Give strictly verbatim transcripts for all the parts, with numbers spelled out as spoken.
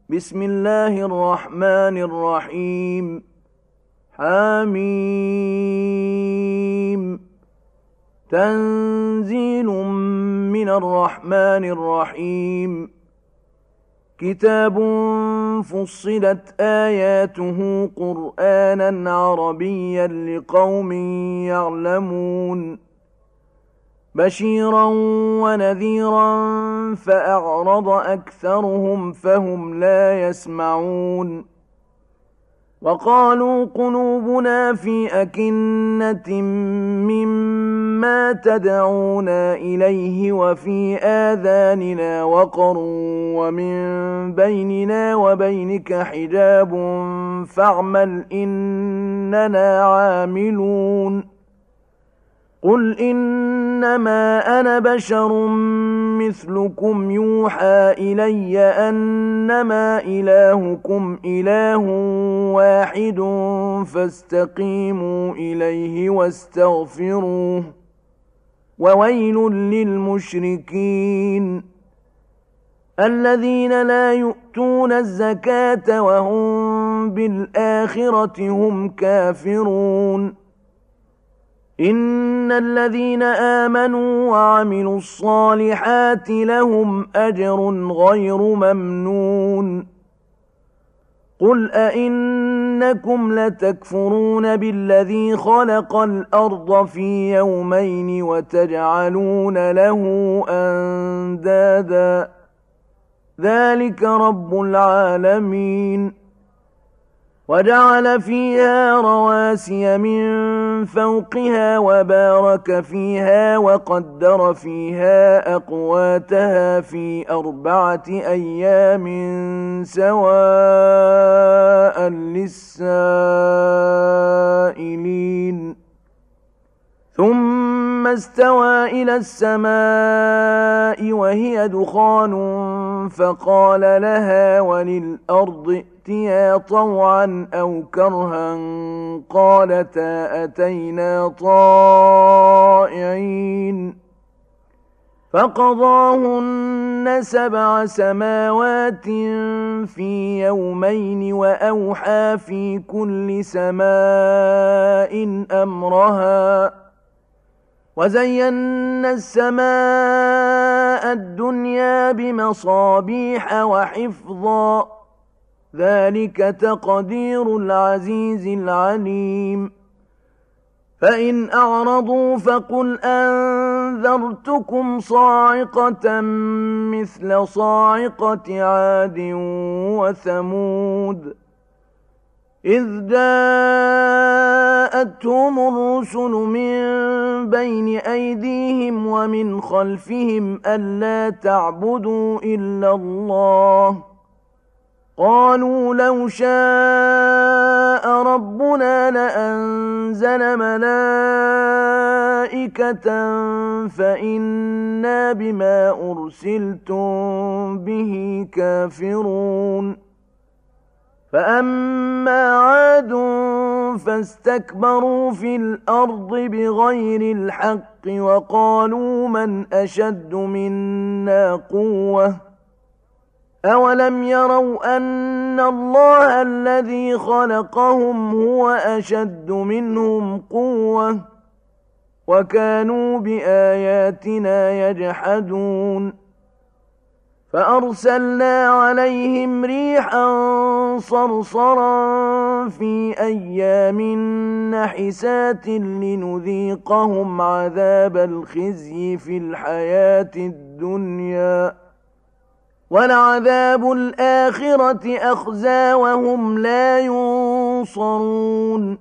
بسم الله الرحمن الرحيم. حميم. تنزيل من الرحمن الرحيم. كتاب فصلت آياته قرآنا عربيا لقوم يعلمون بشيرا ونذيرا فأعرض أكثرهم فهم لا يسمعون وقالوا قلوبنا في أكنة مما تدعونا إليه وفي آذاننا وقر ومن بيننا وبينك حجاب فاعمل إننا عاملون قل إنما أنا بشر مثلكم يوحى إلي أنما إلهكم إله واحد فاستقيموا إليه واستغفروه وويل للمشركين الذين لا يؤتون الزكاة وهم بالآخرة هم كافرون إن الذين آمنوا وعملوا الصالحات لهم أجر غير ممنون قل أئنكم لتكفرون بالذي خلق الأرض في يومين وتجعلون له أندادا ذلك رب العالمين وجعل فيها رواسي من فوقها وبارك فيها وقدر فيها أقواتها في أربعة أيام سواء للسائلين ثم استوى إلى السماء وهي دخان فقال لها وللأرض ائتيا طوعا أو كرها قالتا أتينا طائعين فقضاهن سبع سماوات في يومين وأوحى في كل سماء أمرها وزينا السماء الدنيا بمصابيح وحفظا ذلك تقدير العزيز العليم فإن أعرضوا فقل أنذرتكم صاعقة مثل صاعقة عاد وثمود إذ جاءتهم الرسل من بين أيديهم ومن خلفهم ألا تعبدوا إلا الله قالوا لو شاء ربنا لأنزل ملائكة فإنا بما أرسلتم به كافرون فأما عاد فاستكبروا في الأرض بغير الحق وقالوا من أشد منا قوة أولم يروا أن الله الذي خلقهم هو أشد منهم قوة وكانوا بآياتنا يجحدون فأرسلنا عليهم ريحا صرصرا في أيام نحسات لنذيقهم عذاب الخزي في الحياة الدنيا ولعذاب الآخرة أخزى وهم لا ينصرون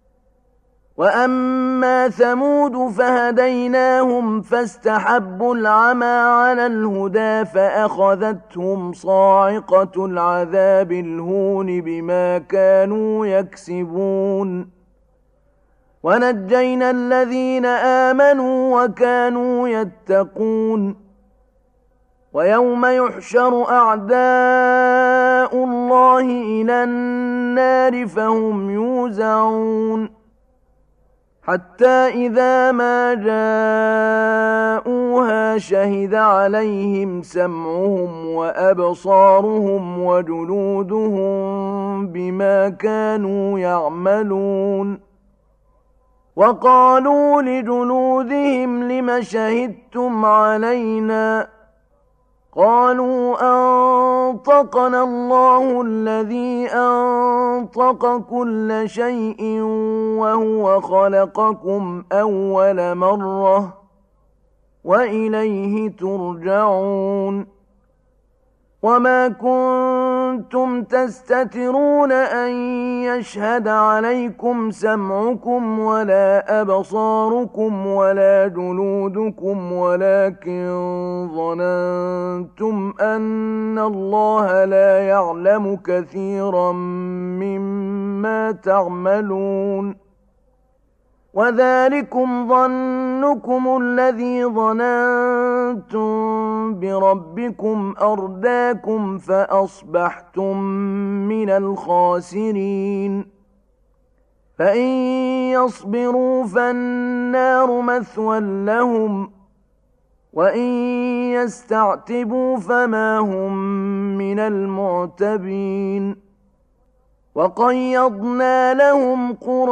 وأما ثمود فهديناهم فاستحبوا العمى على الهدى فأخذتهم صاعقة العذاب الهون بما كانوا يكسبون ونجينا الذين آمنوا وكانوا يتقون ويوم يحشر أعداء الله إلى النار فهم يوزعون حتى إذا ما جاءوا يتلوها شهد عليهم سمعهم وأبصارهم وجلودهم بما كانوا يعملون وقالوا لجلودهم لم شهدتم علينا قالوا أنطقنا الله الذي أنطق كل شيء وهو خلقكم أول مرة وإليه ترجعون وما كنتم تستترون أن يشهد عليكم سمعكم ولا أبصاركم ولا جلودكم ولكن ظننتم أن الله لا يعلم كثيرا مما تعملون وذلكم ظنكم الذي ظننتم بربكم أرداكم فأصبحتم من الخاسرين فإن يصبروا فالنار مثوى لهم وإن يستعتبوا فما هم من المعتبين وقيضنا لهم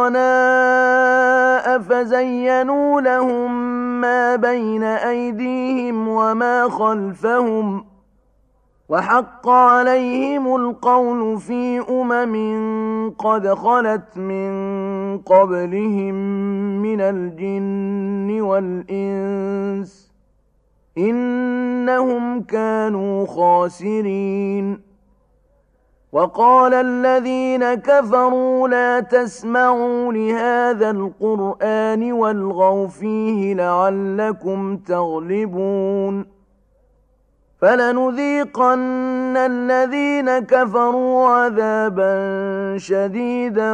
قرناء فزينوا لهم ما بين أيديهم وما خلفهم وحق عليهم القول في أمم قد خلت من قبلهم من الجن والإنس إنهم كانوا خاسرين وقال الذين كفروا لا تسمعوا لهذا القرآن والغوا فيه لعلكم تغلبون فلنذيقن الذين كفروا عذابا شديدا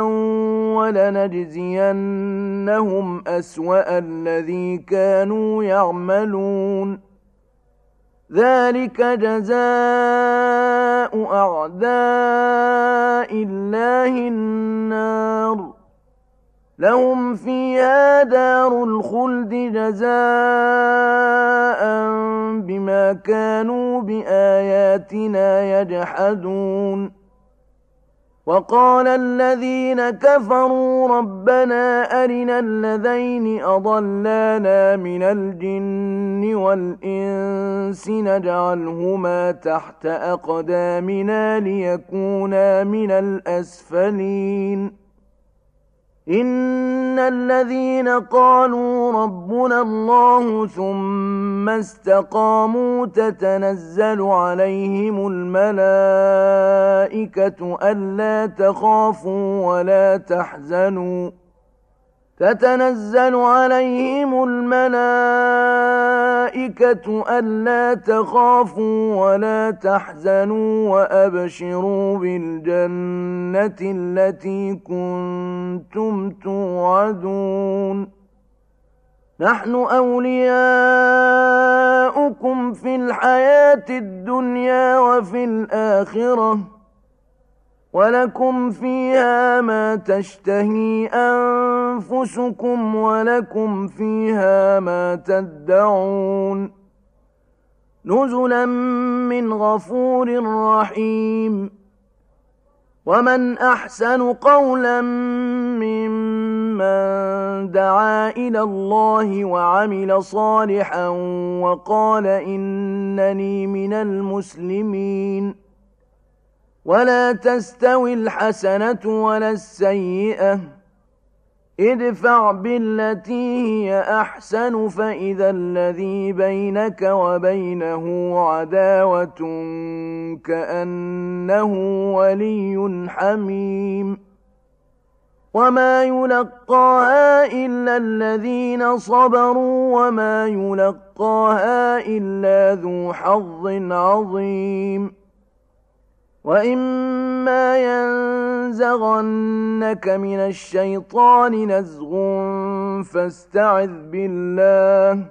ولنجزينهم أسوأ الذي كانوا يعملون ذلك جزاء أعداء الله النار لهم فيها دار الخلد جزاء بما كانوا بآياتنا يجحدون وقال الذين كفروا ربنا أرنا الذين أضلانا من الجن والإنس نجعلهما تحت أقدامنا ليكونا من الأسفلين إن الذين قالوا ربنا الله ثم استقاموا تتنزل عليهم الملائكة ألا تخافوا ولا تحزنوا تتنزل عليهم الملائكة ألا تخافوا ولا تحزنوا وأبشروا بالجنة التي كنتم توعدون نحن أولياؤكم في الحياة الدنيا وفي الآخرة ولكم فيها ما تشتهي أنفسكم ولكم فيها ما تدعون نزلا من غفور رحيم ومن أحسن قولا ممن دعا إلى الله وعمل صالحا وقال إنني من المسلمين ولا تستوي الحسنة ولا السيئة ادفع بالتي هي أحسن فإذا الذي بينك وبينه عداوة كأنه ولي حميم وما يلقاها إلا الذين صبروا وما يلقاها إلا ذو حظ عظيم وإما ينزغنك من الشيطان نزغ فاستعذ بالله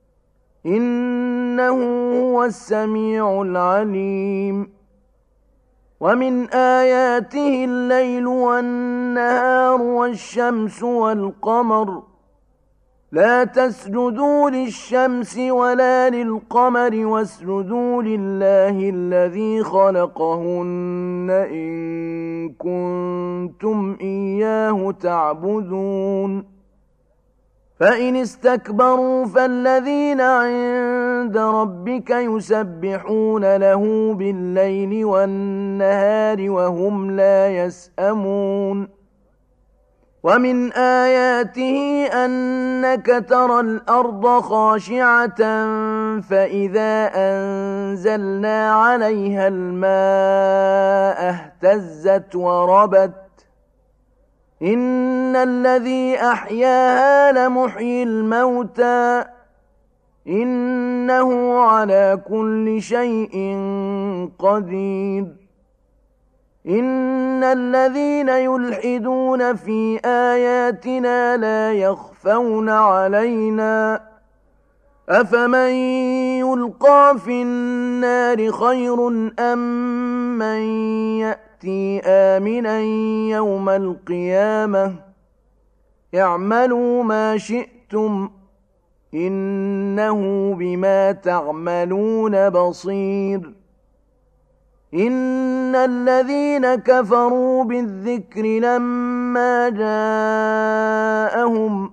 إنه هو السميع العليم ومن آياته الليل والنهار والشمس والقمر لا تسجدوا للشمس ولا للقمر واسجدوا لله الذي خلقهن إن كنتم إياه تعبدون فإن استكبروا فالذين عند ربك يسبحون له بالليل والنهار وهم لا يسأمون ومن آياته أنك ترى الأرض خاشعة فإذا أنزلنا عليها الماء اهتزت وربت إن الذي أحياها لمحيي الموتى إنه على كل شيء قدير إن الذين يلحدون في آياتنا لا يخفون علينا أفمن يلقى في النار خير أم من يأتي آمنا يوم القيامة اعملوا ما شئتم إنه بما تعملون بصير إن الذين كفروا بالذكر لما جاءهم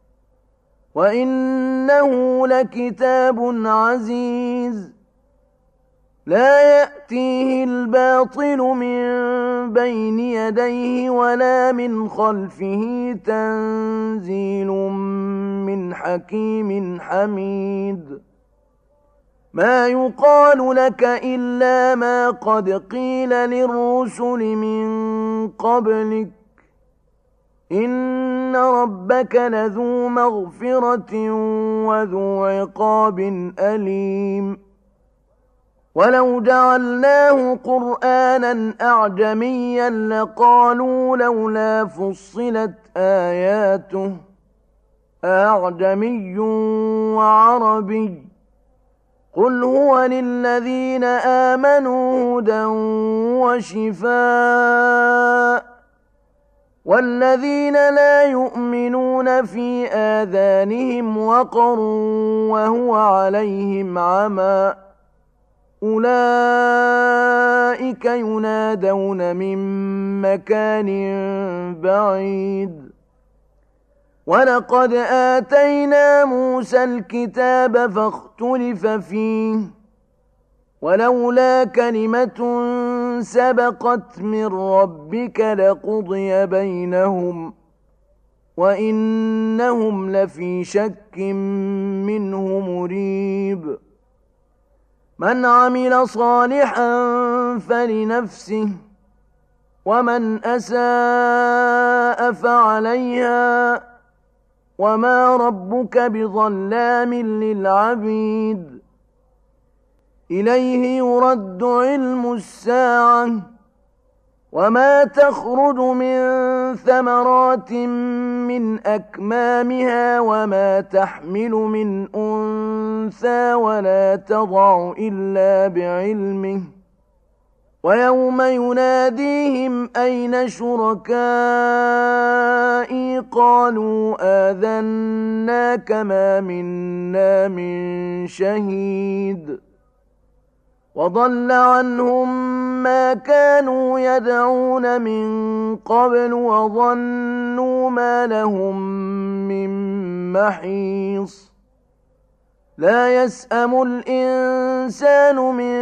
وإنه لكتاب عزيز لا يأتيه الباطل من بين يديه ولا من خلفه تنزيل من حكيم حميد ما يقال لك إلا ما قد قيل للرسل من قبلك إن ربك لذو مغفرة وذو عقاب أليم ولو جعلناه قرآنا أعجميا لقالوا لولا فصلت آياته أعجمي وعربي قل هو للذين آمنوا هدى وشفاء والذين لا يؤمنون في آذانهم وقر وهو عليهم عمى أولئك ينادون من مكان بعيد ولقد آتينا موسى الكتاب فاختلف فيه ولولا كلمة سبقت من ربك لقضي بينهم وإنهم لفي شك منه مريب من عمل صالحا فلنفسه ومن أساء فعليها وما ربك بظلام للعبيد إليه يرد علم الساعة وما تخرج من ثمرات من أكمامها وما تحمل من أنثى ولا تضع إلا بعلمه ويوم يناديهم أين شركائي قالوا آذناك ما منا من شهيد وضل عنهم ما كانوا يدعون من قبل وظنوا ما لهم من محيص لا يسأم الإنسان من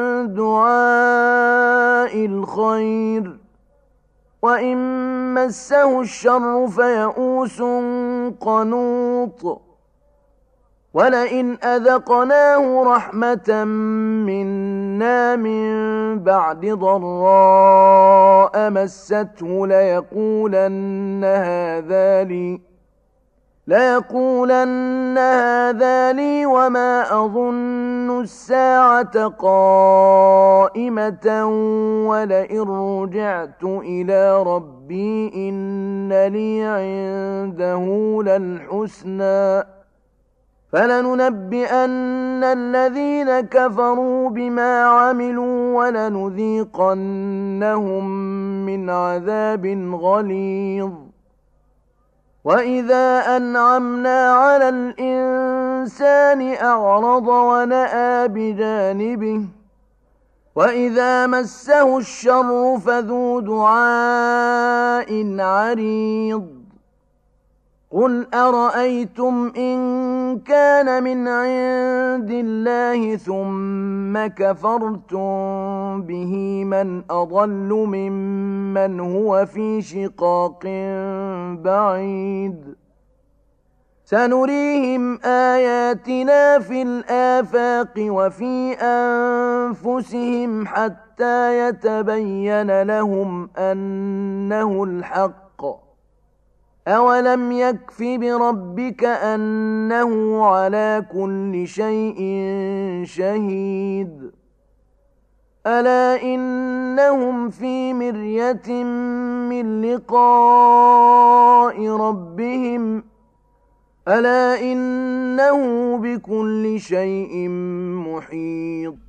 دعاء الخير وإن مسه الشر فيئوس قنوط ولئن أذقناه رحمة منا من بعد ضراء مسته ليقولن هذا لي ليقولن هذا لي وما أظن الساعة قائمة ولئن رجعت إلى ربي إن لي عنده للحسنى فلننبئن الذين كفروا بما عملوا ولنذيقنهم من عذاب غليظ وإذا أنعمنا على الإنسان أعرض ونأى بجانبه وإذا مسه الشر فذو دعاء عريض قل أرأيتم إن كان من عند الله ثم كفرتم به من أضل ممن هو في شقاق بعيد سنريهم آياتنا في الآفاق وفي أنفسهم حتى يتبين لهم أنه الحق أولم يكف بربك أنه على كل شيء شهيد ألا إنهم في مرية من لقاء ربهم ألا إنه بكل شيء محيط